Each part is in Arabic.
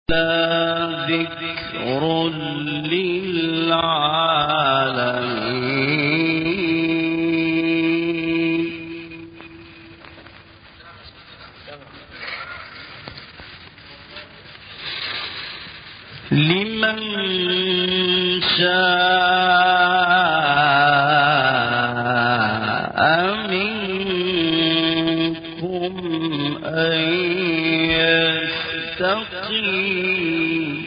ذكر للعالمين لمن شاء منكم أن يستقيم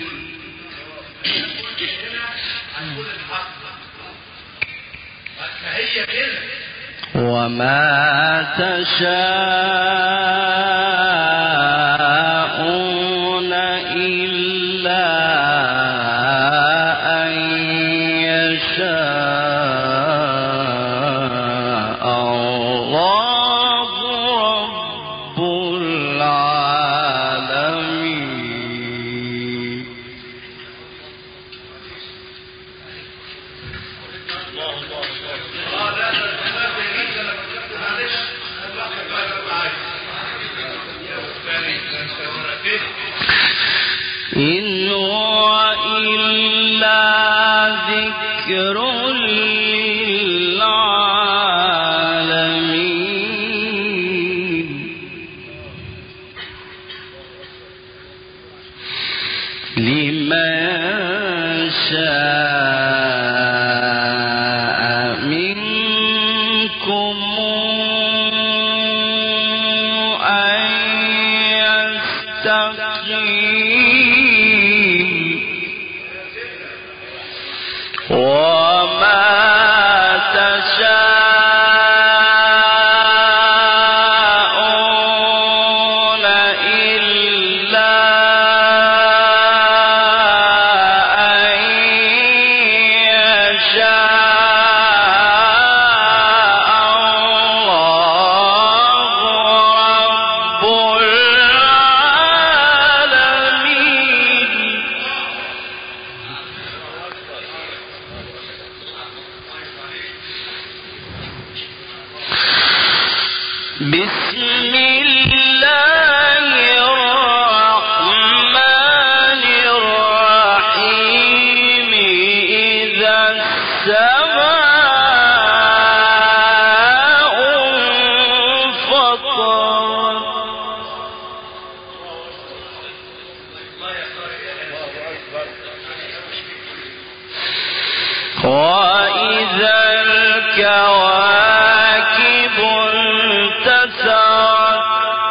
وما تشاءون إلا أن يشاء الله رب العالمين إن هو إلا ذكر للعالمين لمن شاء منكم أن يستقيم وما تشاءون إلا أن يشاء الله رب العالمين بسم الله الرحمن الرحيم إذا السماء انفطرت وإذا الكواكب انتثرت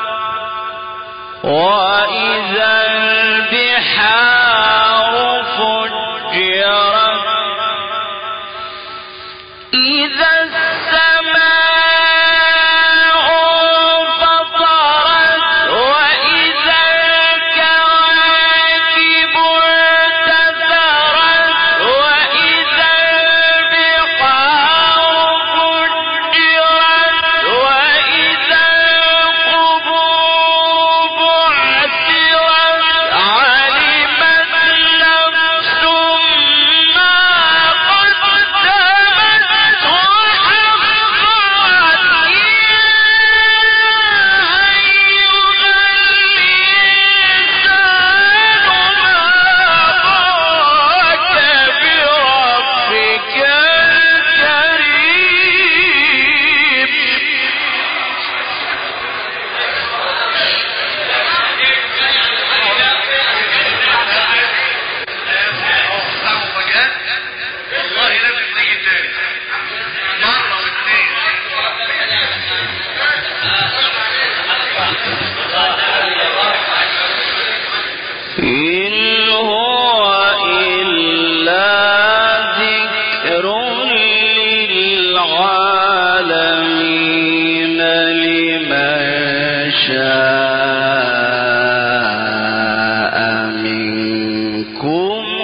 وإذا البحار فجرت إذا السماء انفطرت وإذا الكواكب انتثرت وإذا البحار فجرت وإذا القبور بعثرت علمت نفس ما قدمت وأخرت يا أيها الإنسان ما غرك بربك الكريم والله لازم تيجي تاني مرة واثنين إن هو إلا ذكر للعالمين لمن شاء منكم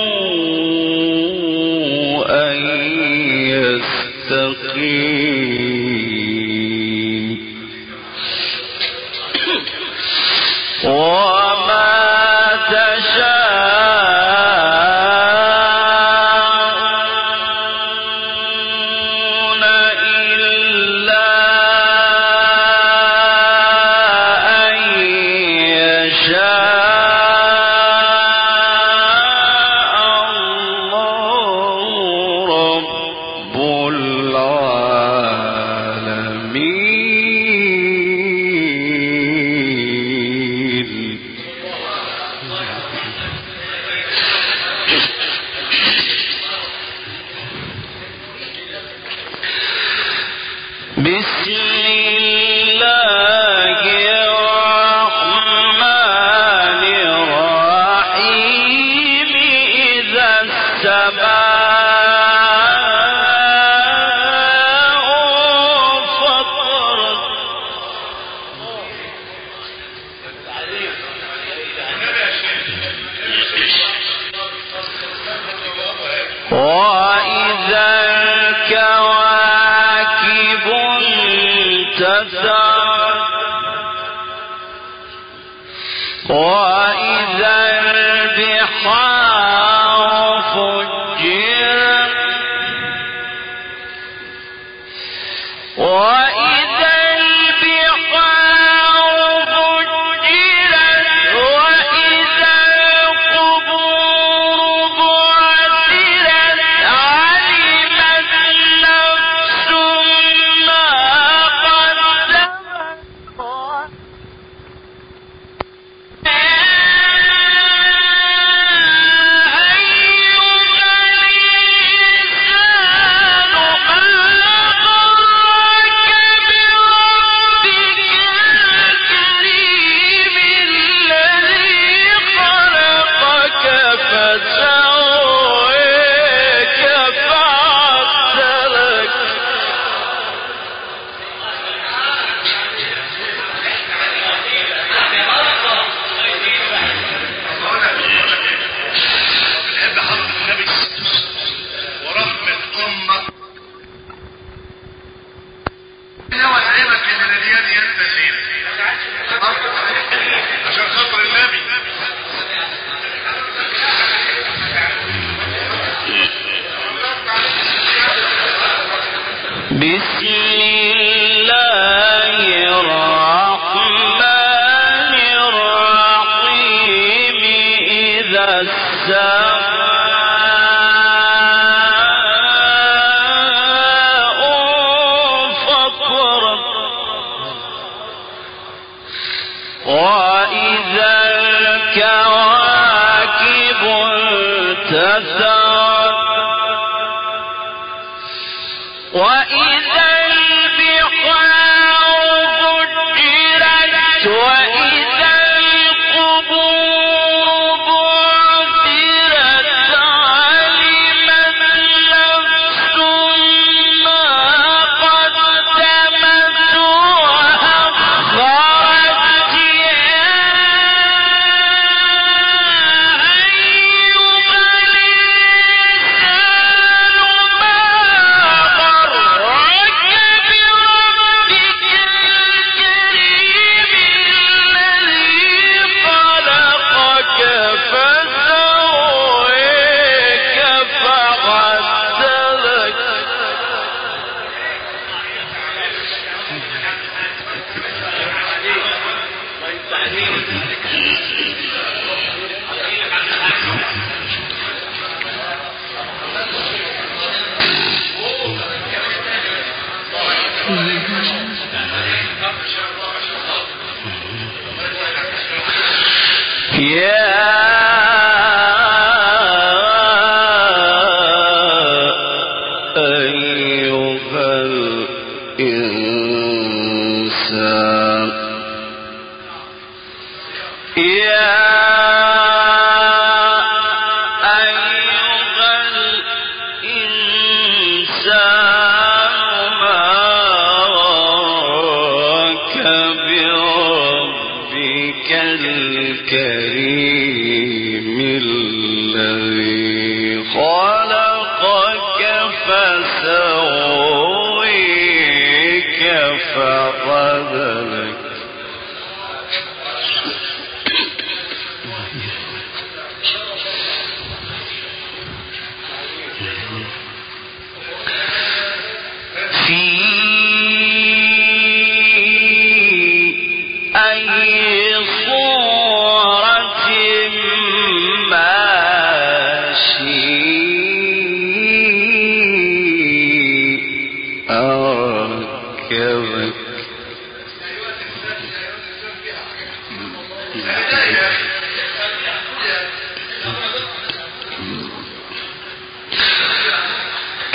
أن يستقيم وما تشاءون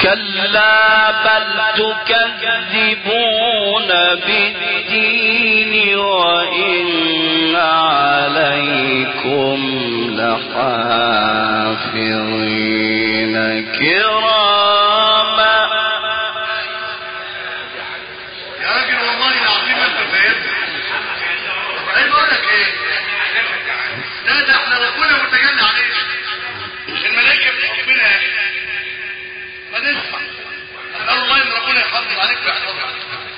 كلا بل تكذبون بالدين وإن عليكم لحافظين كراما. يا راجل والله العظيم انت فاهم. عايز اقول لك ايه؟ ده احنا ربنا متجلى علينا. الملائكه بتحبنا يا اخي. ما نسمع. اسال الله ان ربنا يحافظ عليك ويحفظك.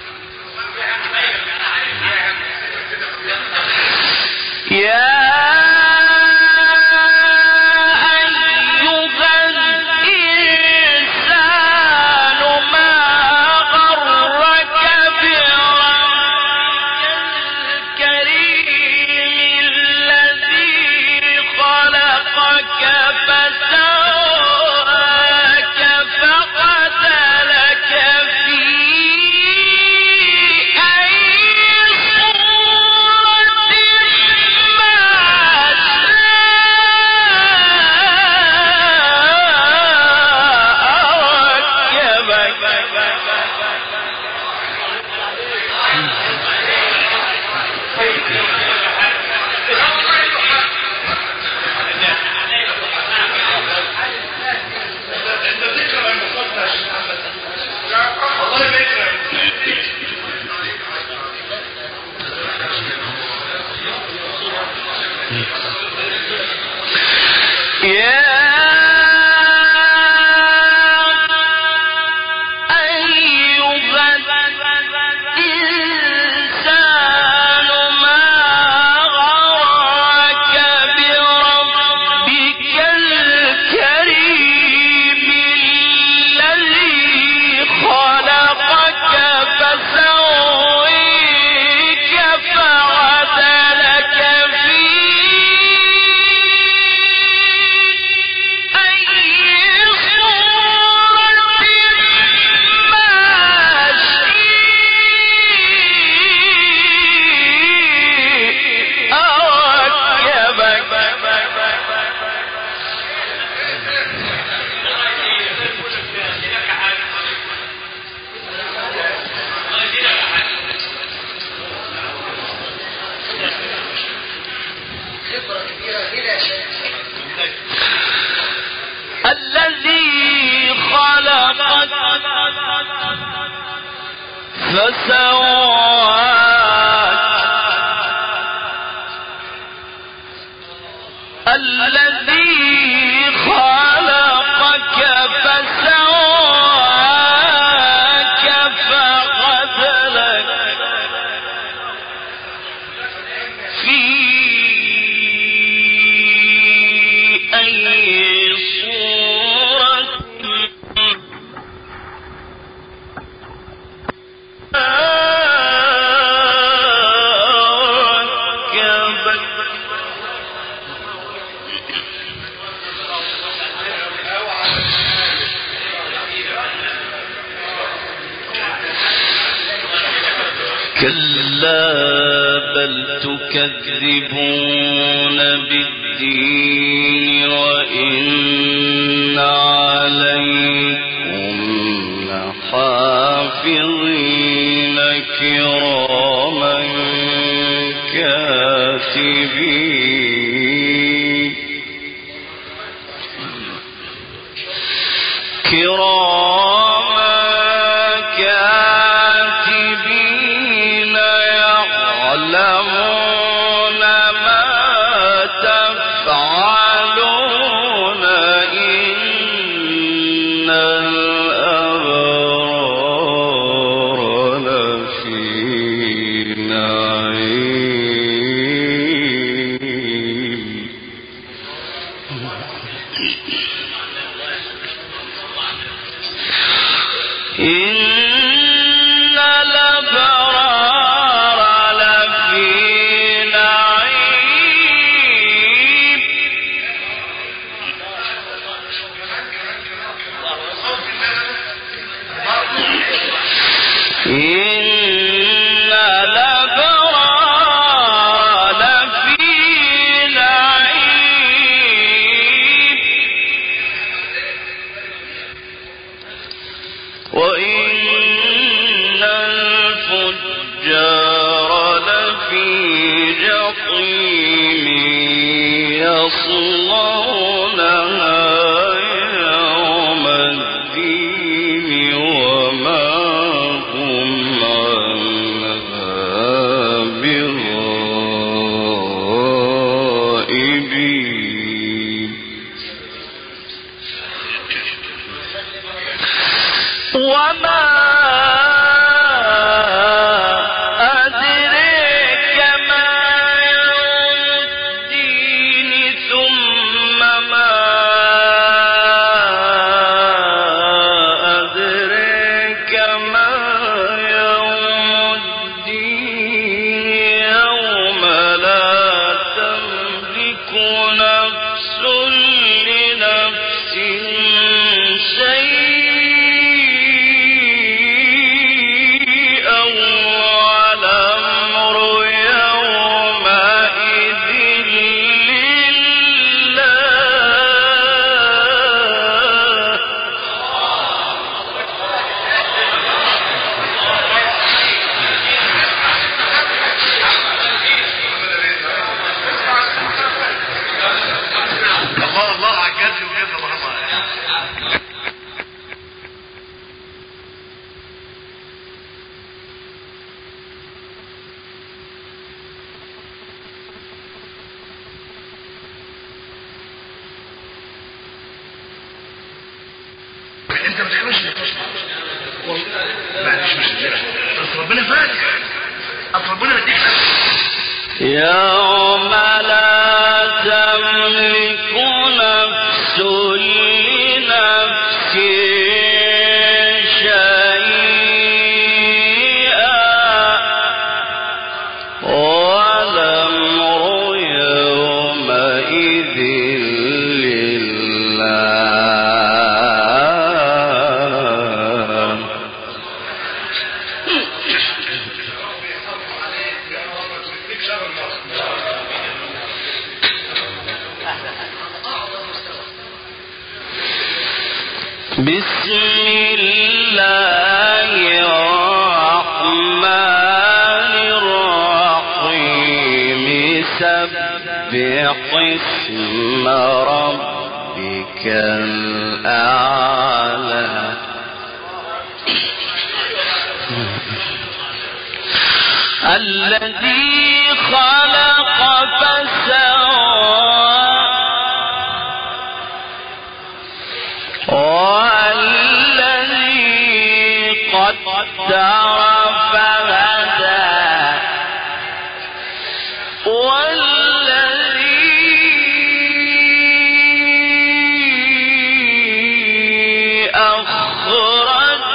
الذي خلقك فسواك الذي خلقك فسواك فعدلك في أي صورة كلا بل تكذبون بالدين وإن عليكم لحافظين كراما كاتبين يعلمون ما تفعلون إن الأبرار لفي نعيم. إن الأبرار لفي نعيم. إن الأبرار لفي نعيم يصلونها يوم الدين وما هم عنها بغائبين وما أدريك ما يوم الدين ثم ما أدريك ما يوم الدين يوم لا تملك نفس لنفس شيئا والأمر يومئذ لله الله الله على الجد وجد محمد. انت ما تكلمش معلش مش بس ربنا فاتح اصل ربنا يديك يوم لا تملك نفس لنفس شيئا والأمر يومئذ لله بسم الله الرحمن الرحيم سبح اسم ربك الأعلى الذي خلق فسوى والذي قدر فهدى والذي أخرج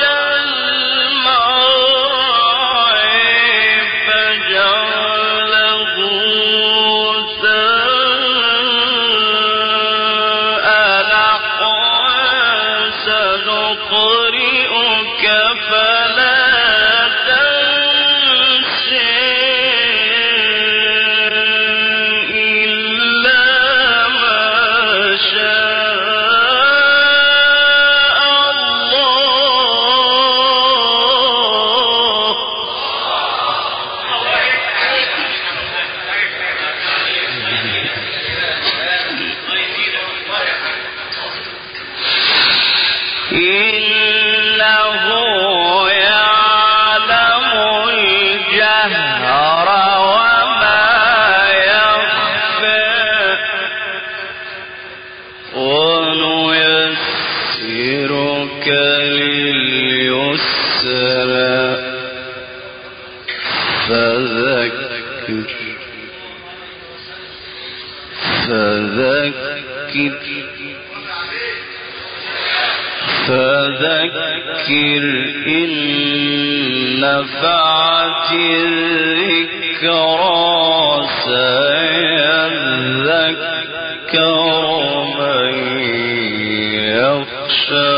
المرعى فجعله غثاء نحوا سنقرئك فلا تنسى إلا ما شاء الله إنه يعلم الجهر وما يخفى ونيسرك لليسرى فذكر إن نفعت الذكرى سيذكر من يخشى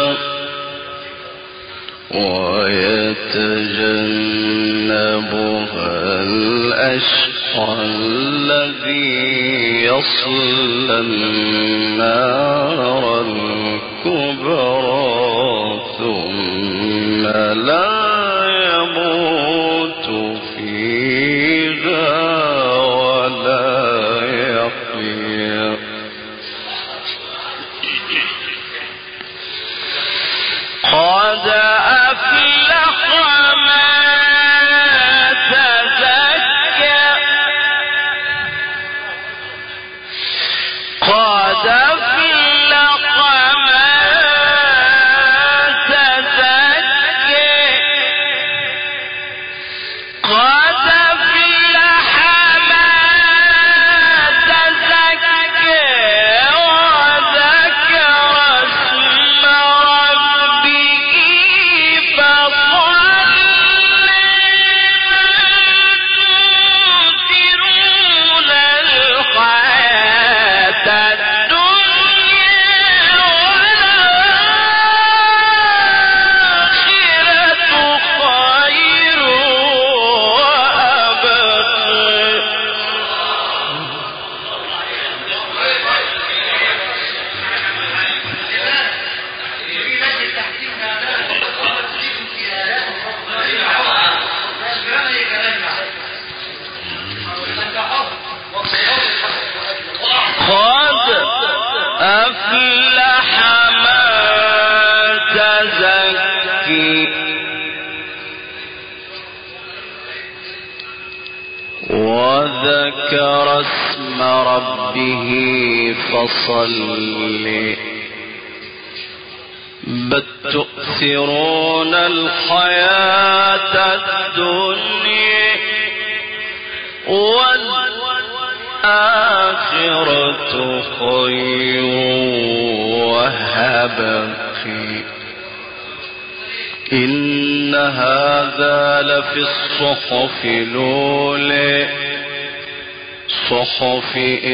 ويتجنبها الأشقى الذي يصلى النار الكبرى ثم لا يموت فيها ولا يحيا أفلح من تزكي وذكر اسم ربه فصلى بل تؤثرون الحياة الدنيا والآخرة خير وأبقى إن هذا لفي الصحف الأولى صحف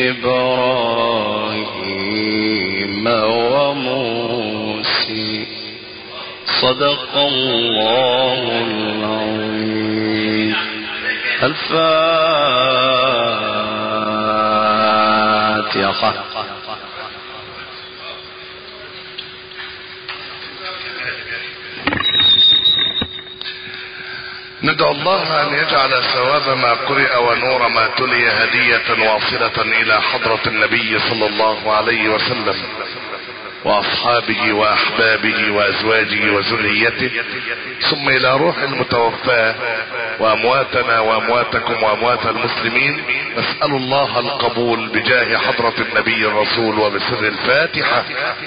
إبراهيم وموسى صدق الله العظيم. الفاتحة. ندعو الله أن يجعل ثواب ما قرئ ونور ما تلي هدية واصلة إلى حضرة النبي صلى الله عليه وسلم وأصحابه وأحبابه وأزواجه وذريته، ثم إلى روح المتوفاة وأمواتنا وأمواتكم وأموات المسلمين. نسأل الله القبول بجاه حضرة النبي الرسول وبسر الفاتحة.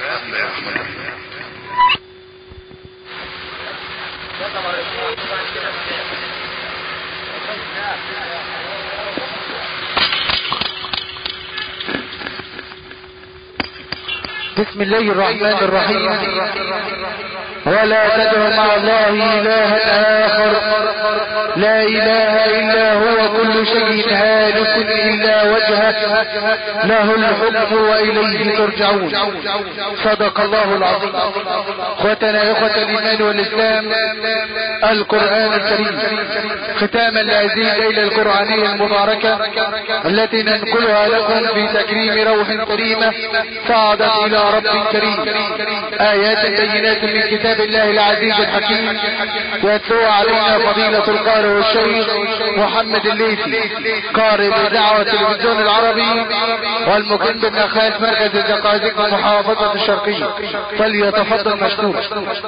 بسم الله الرحمن الرحيم. ولا تدع مع الله إلها آخر لا إله إلا هو كل شيء هالك إلا وجهه له الحكم وإليه ترجعون. صدق الله العظيم. اخوتنا اخوة الإيمان والإسلام، القرآن الكريم ختاما لهذه الليلة القرآنية المباركة التي ننقلها لكم في تكريم روح كريمة صعدت إلى رب كريم، آيات بينات من كتاب الله العزيز الحكيم، يتلوها علينا فضيلة القارئ والشيخ محمد الليثي قارئ بإذاعة التلفزيون العربي والمقيم بالنخاس مركز الزقازيق محافظة الشرقية، فليتفضل مشكور.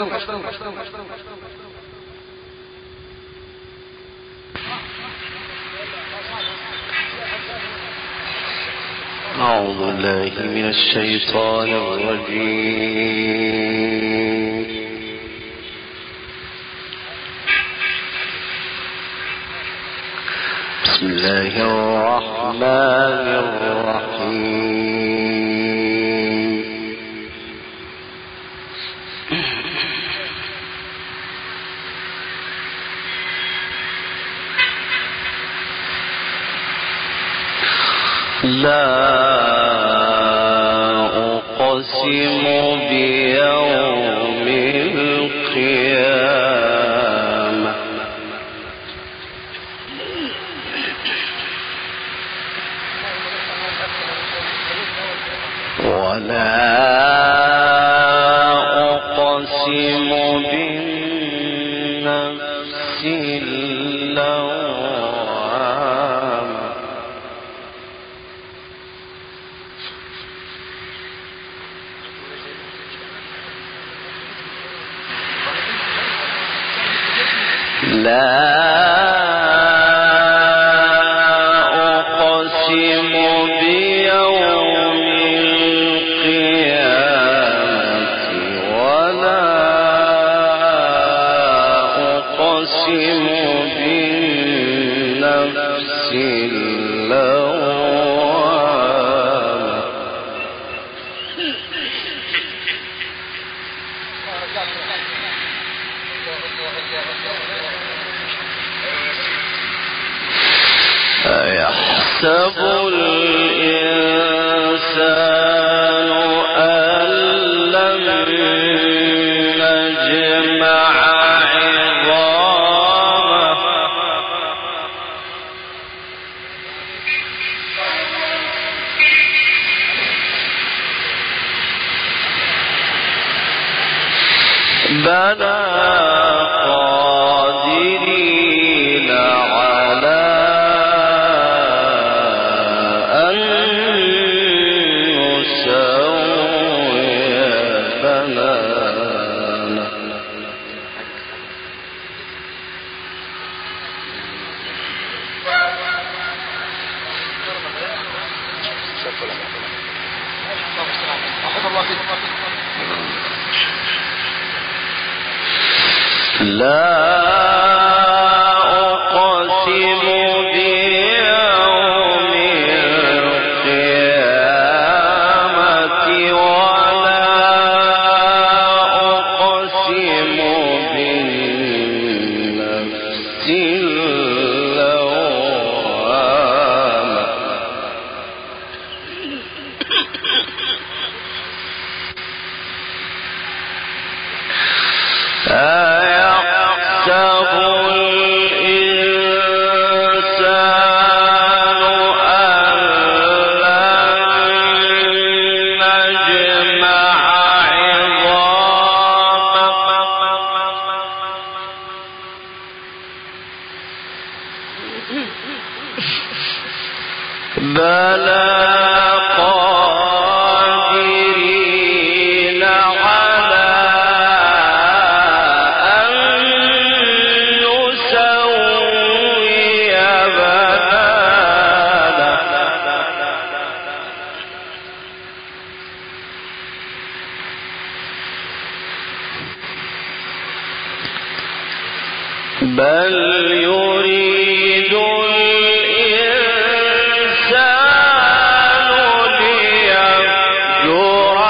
أعوذ بالله من الشيطان الرجيم. بسم الله الرحمن الرحيم. لا أقسم بيوم القيامة ولا أقسم بالنفس اللوامة لا أقسم بيوم القيامة ولا أقسم بالنفس اللوامة أيحسب الإنسان أن لن نجمع عظامه بلى قادرين على أن نسوي لا أقسم بيوم القيامة ولا أقسم بالنفس اللوامة أيحسب الإنسان أن لن نجمع عظامه بلى قادرين على أن نسوي بنانه بل يريد الإنسان ليفجر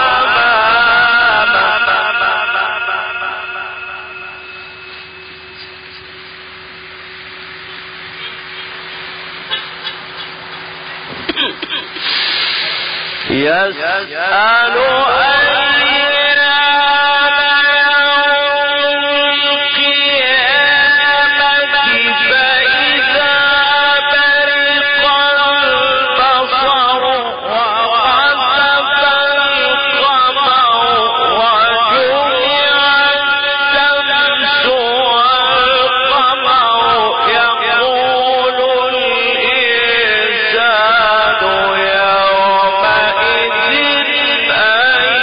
أمامه يسأل أين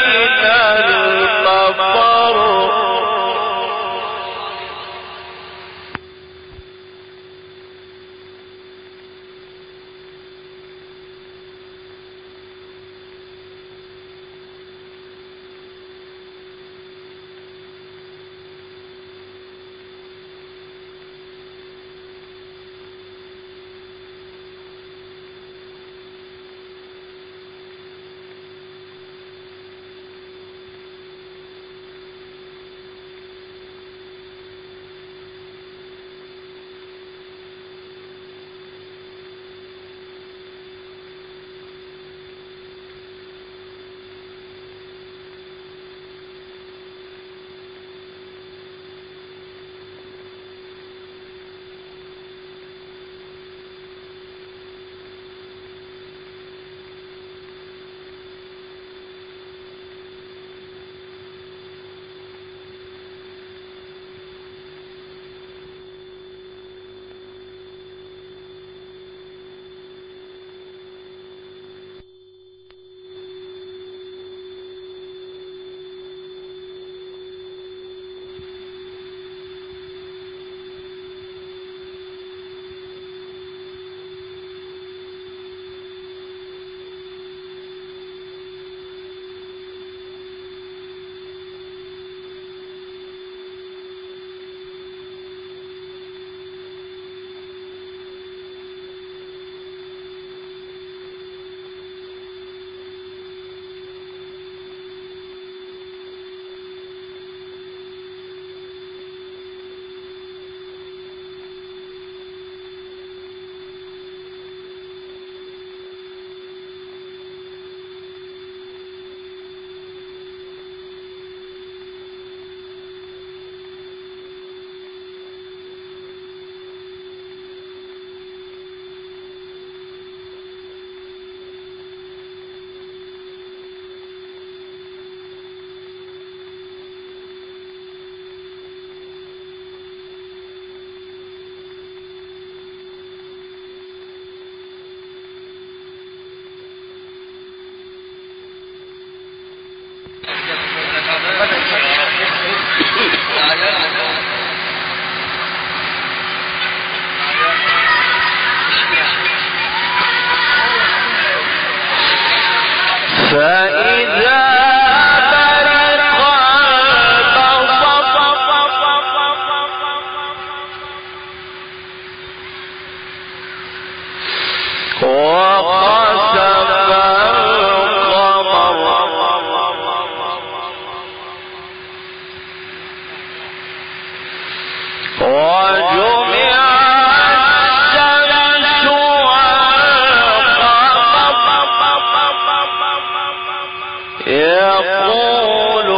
يقول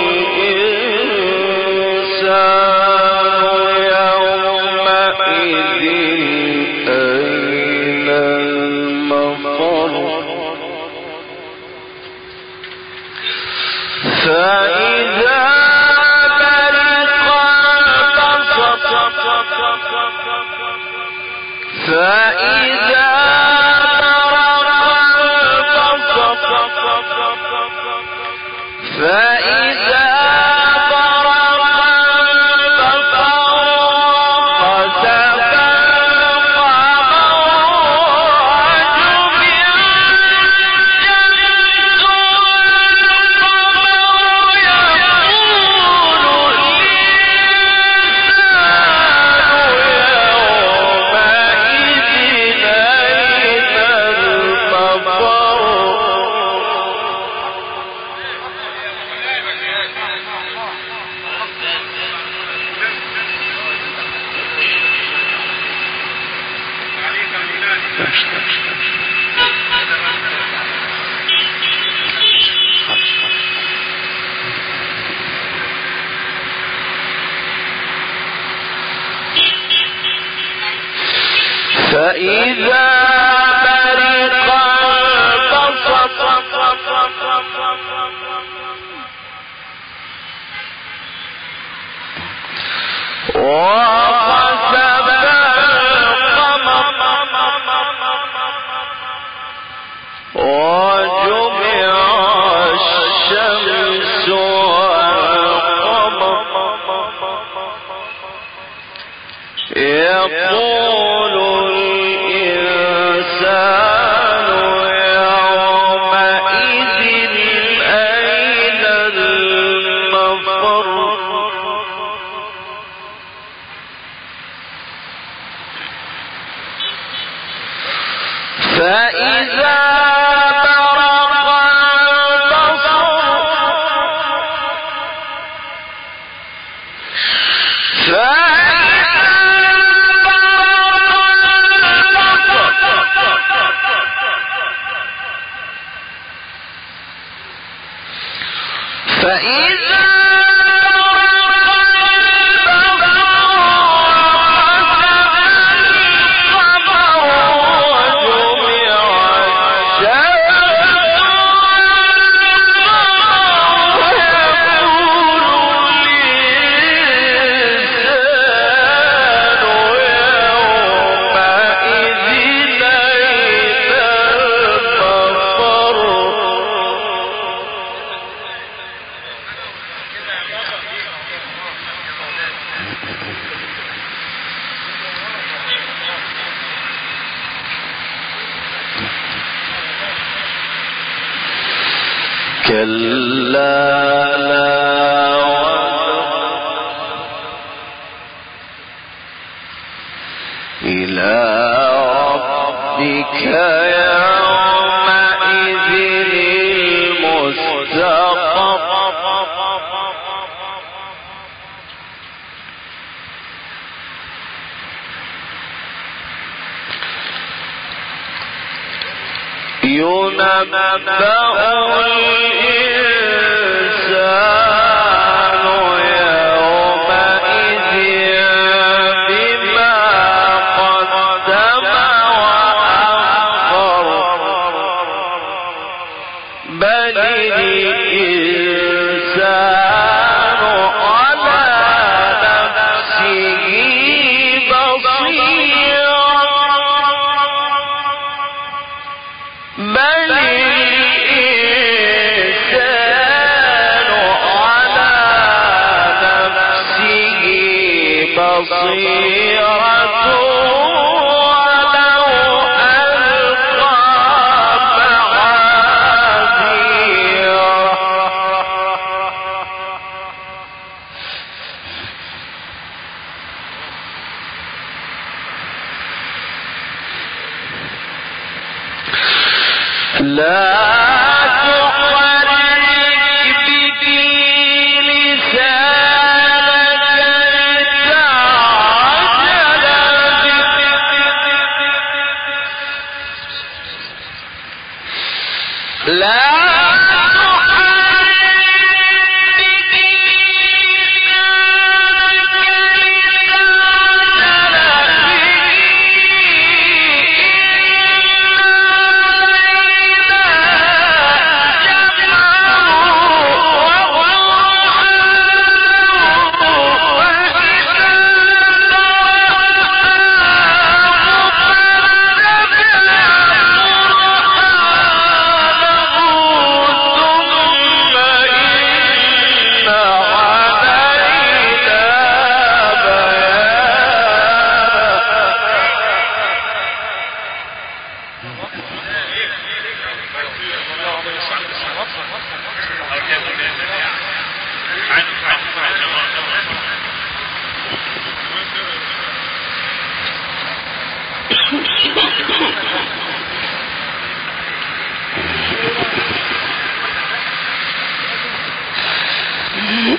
الإنسان يومئذ أين المفر فإذا برق البصر فإذا كلا لا إلى ربك يومئذ المستقر ينبأ الإنسان يومئذ بما قدم وأخر بل الإنسان على نفسه بصير بل الإنسان على نفسه بصيرة ولو ألقى معاذيره لا تحرك به لسانك لتعجل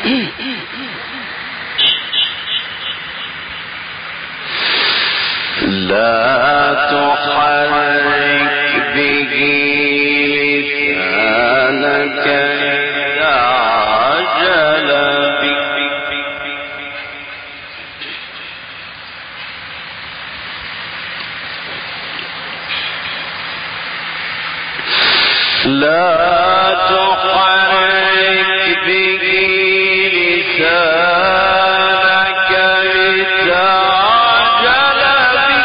لا تحرك به لسانك لتعجل به لا تحرك به لسانك لتعجل به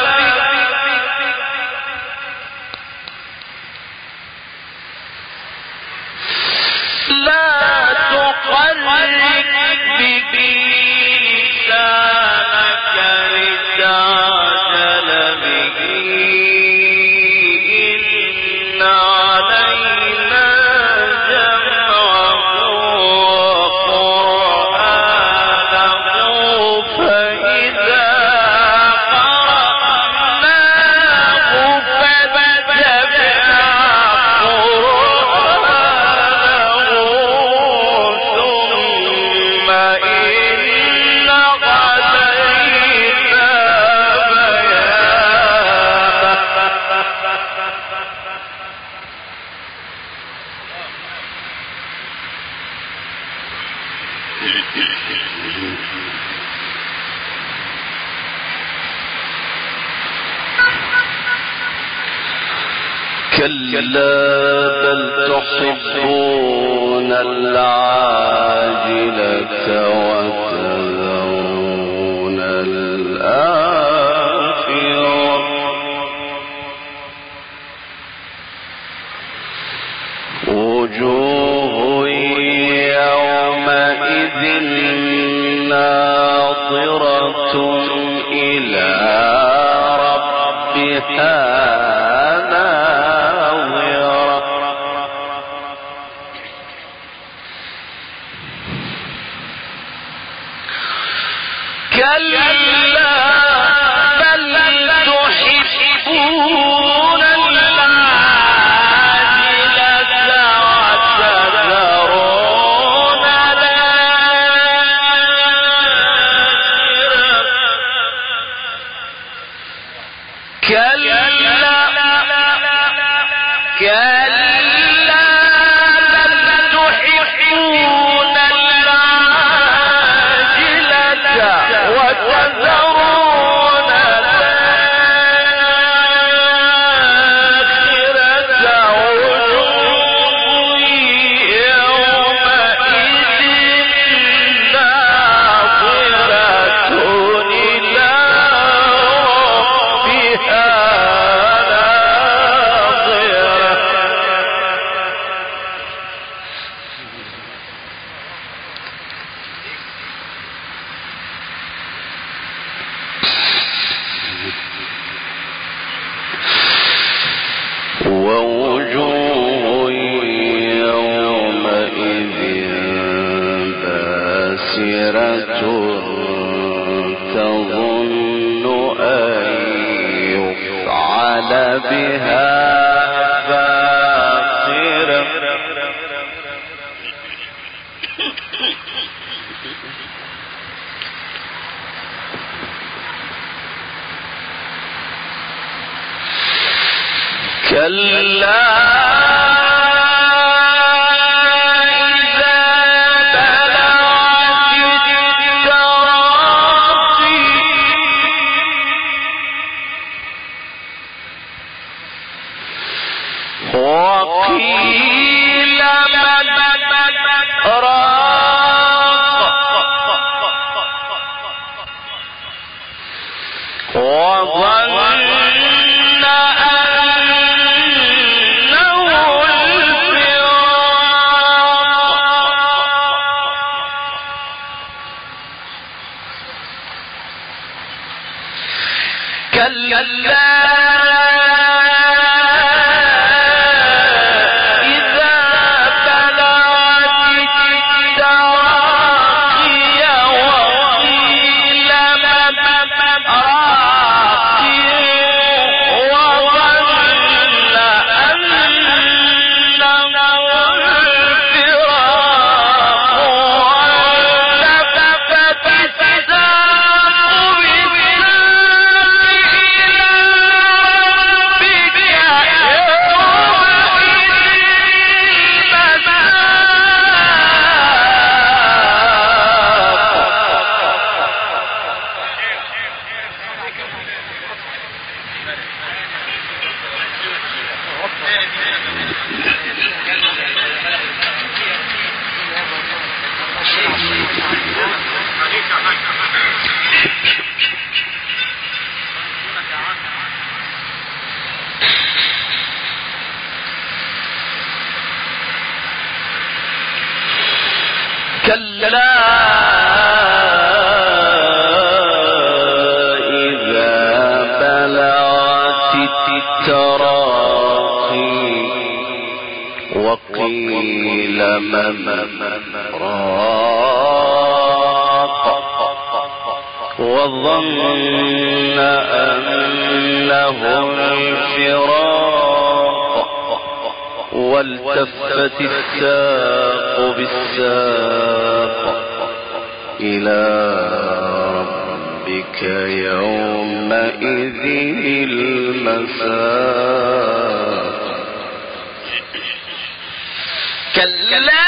لا تحرك به لسانك لتعجل به إن علينا جمعه وقرآنه فإذا قرأناه فاتبع قرآنه ثم إن علينا كلا بل تحبون العاجلة وتذرون الآخرة وجوه يومئذ ناظرة إلى ربها ناظرة كلا بل تحبون العاجلة وتذرون الآخرة كلا بل تحبون العاجلة وتذرون الآخرة وجوه يومئذ ناظرة إلى ربها ووجوه يومئذ باسرة تظن أن يفعل بها فاقرة كلا إذا بلغت التراقي وقيل من راق وظن كلا إذا بلغت التراقي وقيل من راق وظن أنه الفراق كلا إذا بلغت التراقي وقيل من راق وظن أنه الفراق والتفت الساق بالساق إلى ربك يومئذ المساق كلا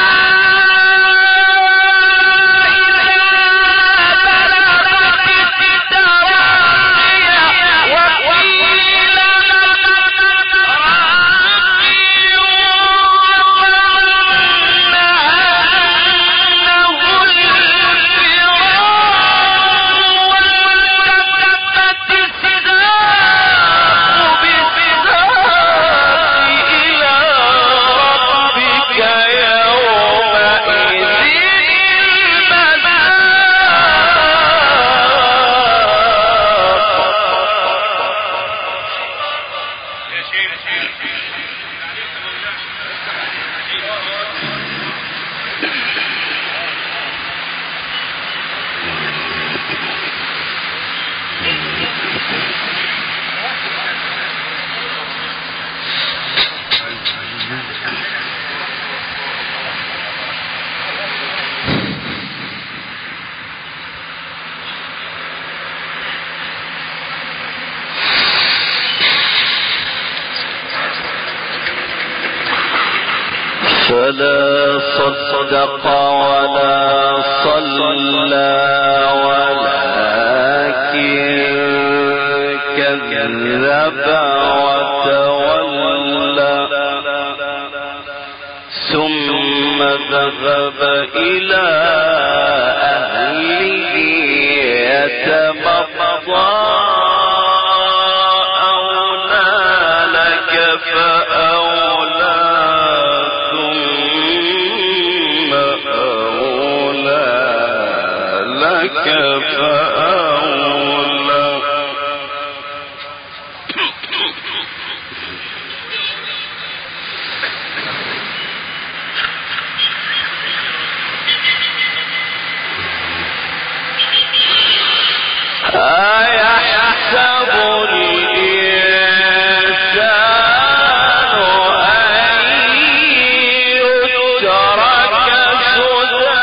فلا صدق ولا صلى ولكن كذب وتولى ثم ذهب إلى أهله يتمطى أولى لك فأولى ثم أولى لك فأولى أيحسب الإنسان أن يترك سدى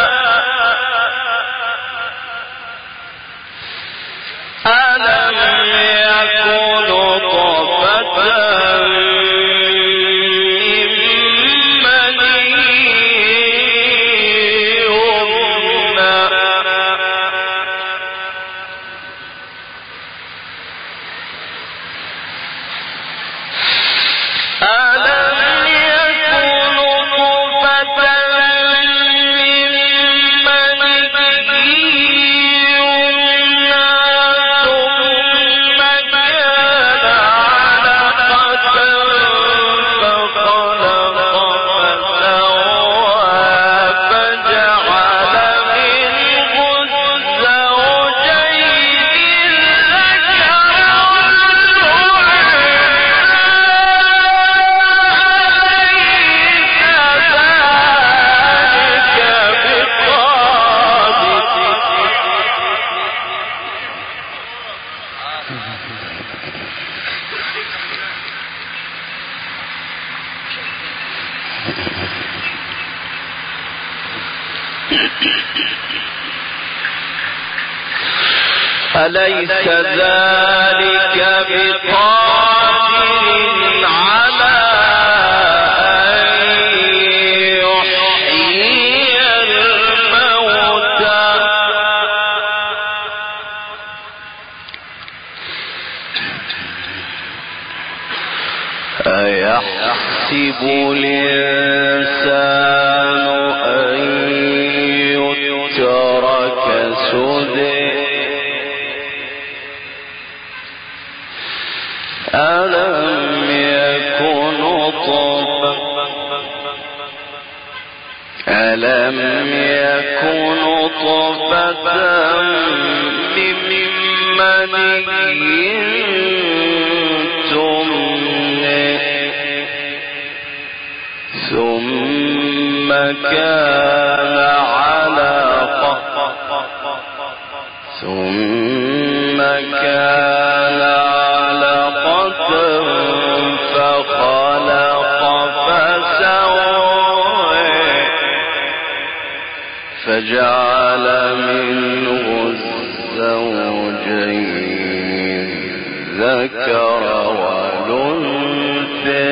ألم يكن نطفة من مني يمنى ألم يكن نطفة من مني يمنى ثم كان علقة فخلق فسوى فجعل منه الزوجين الذكر أليس ذلك بقادر على أن يحيي الموتى أيحسب الإنسان أن ألم يكن نطفة من مني ثم كان علقة فخلق فسوى فجعل منه الزوجين الذكر والأنثى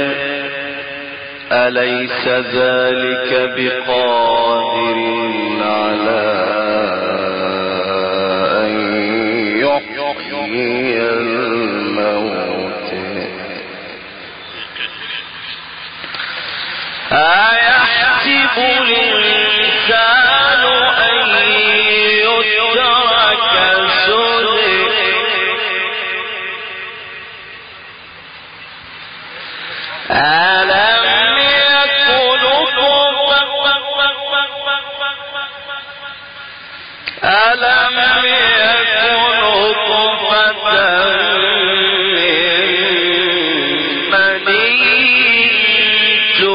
أليس ذلك بقادر على أن يحيي الموت أيحسب الإنسان أن يترك سدى ألم يكن نطفة من مني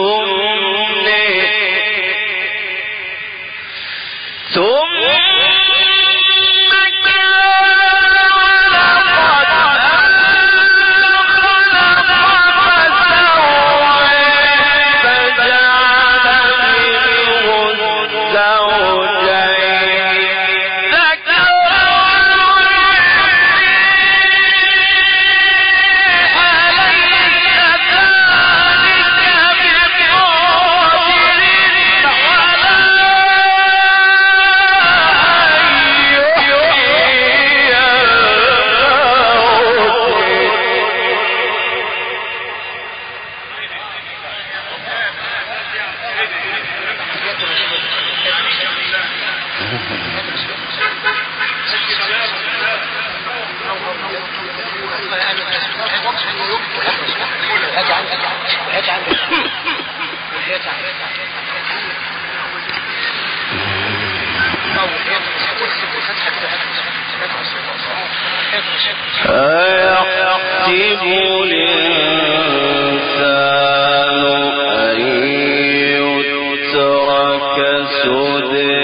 ثم أيحسب الإنسان أن يترك سدى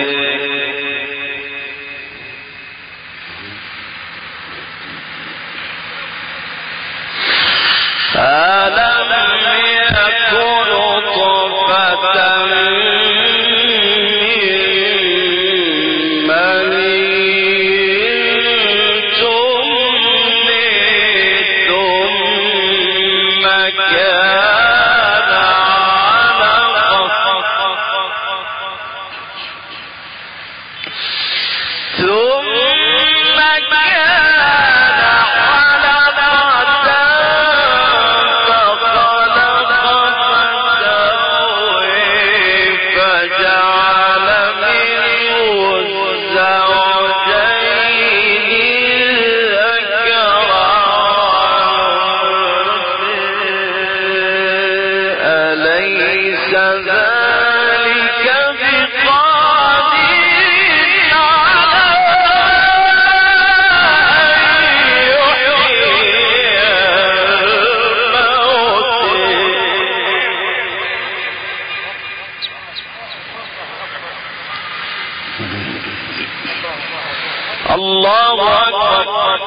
ألم يكن نطفة من الله أكبر.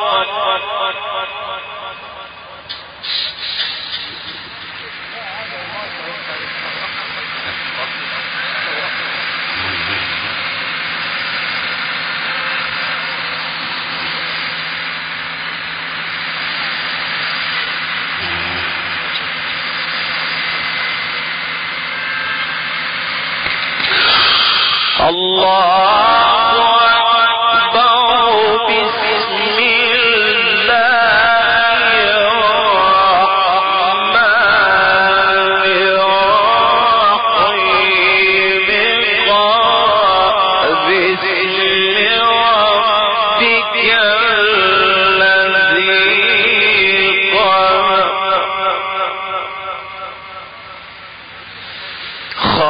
الله أكبر بسم الله الرحمن الرحيم بسم ربك الذي خلق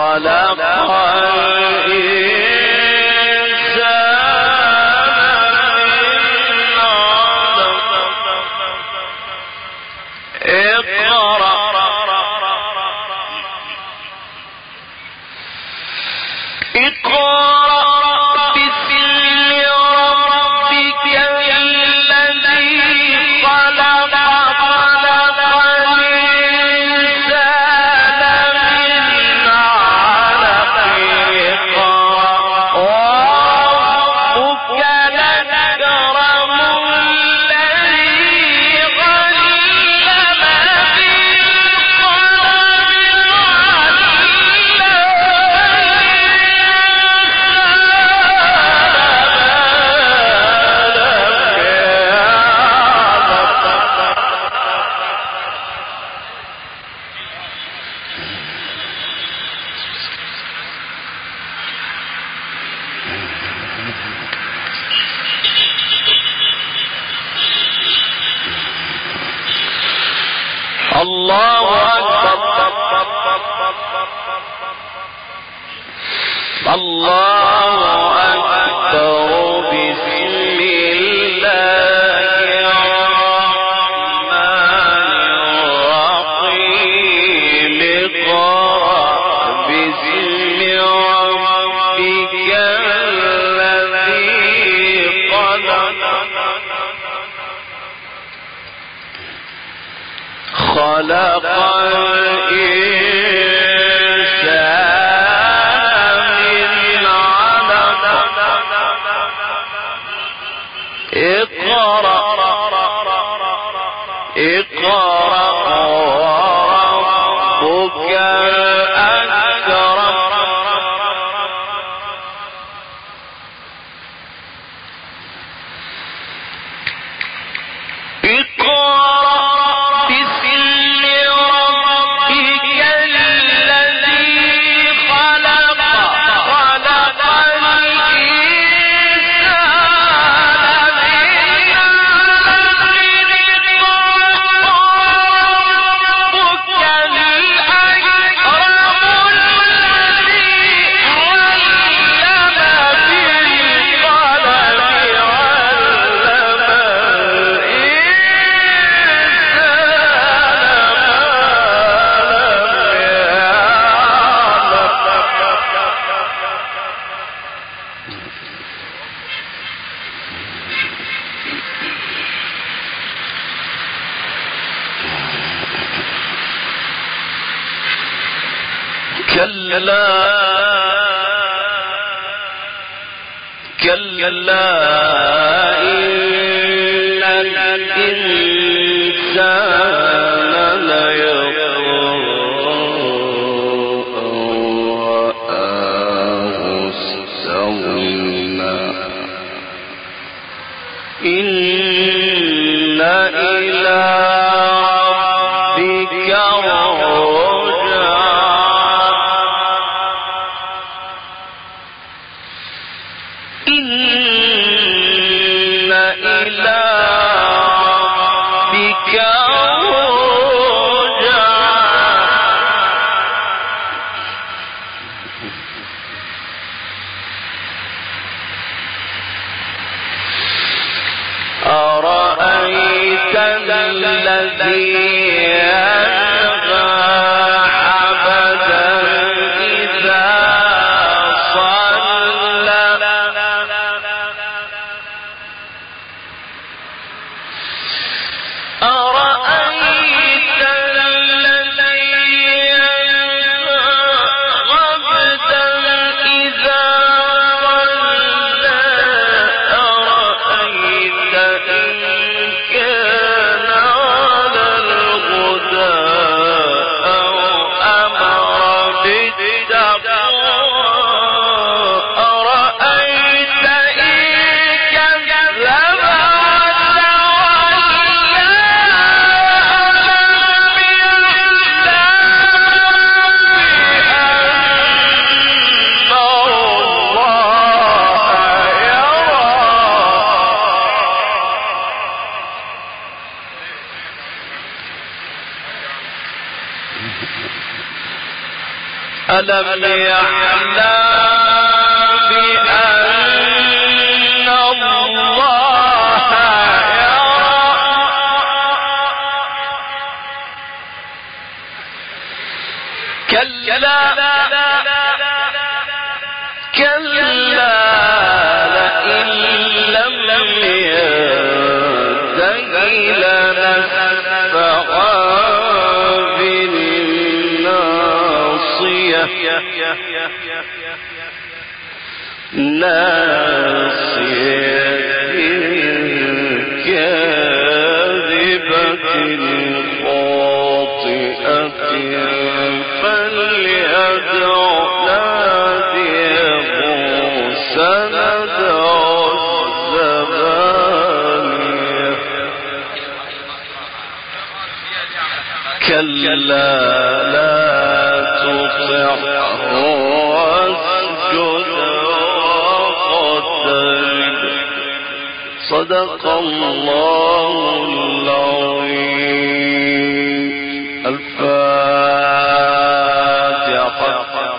كان على الهدى ألم يعلم بأن الله كلا كلا لئن لم ينته لنسفعا بالناصية ناصية كاذبة خاطئة فليدع ناديه سندع الزبانية كلا لا تطعه واسجد واقترب صدق الله العظيم. الفاتحة.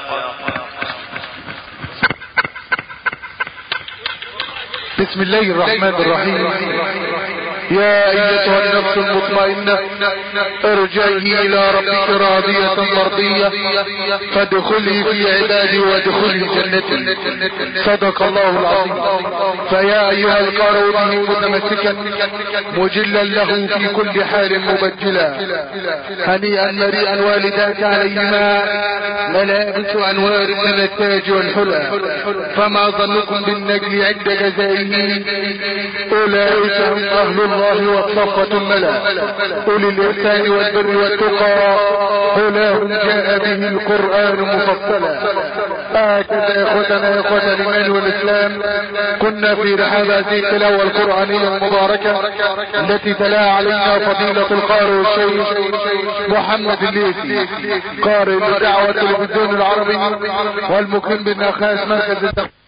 بسم الله الرحمن الرحيم. يا ايتها النفس المطمئنة ارجعي الى ربك راضية مرضية فادخلي في عبادي وادخلي جنتي. صدق الله العظيم. فيا ايها القارئ به متمسكا مجلا له في كل حال مبجلا هنيئا مريئا والداك عليهما ملابس انوار من التاج والحلى فما ظنكم بالنجل عند جزائه اولئك هم اهل الله والصفة الملا أولي الإحسان والبر والتقى أولاهم جاء به القرآن مفصلا. هكذا إخوتنا إخوة الإيمان والإسلام كنا في رحاب هذه التلاوة القرآنية المباركة التي تلا علينا فضيلة القارئ الشيخ محمد الليثي قارئ بدعوة التلفزيون العربي والمقيم بالنخاس مركز التقوى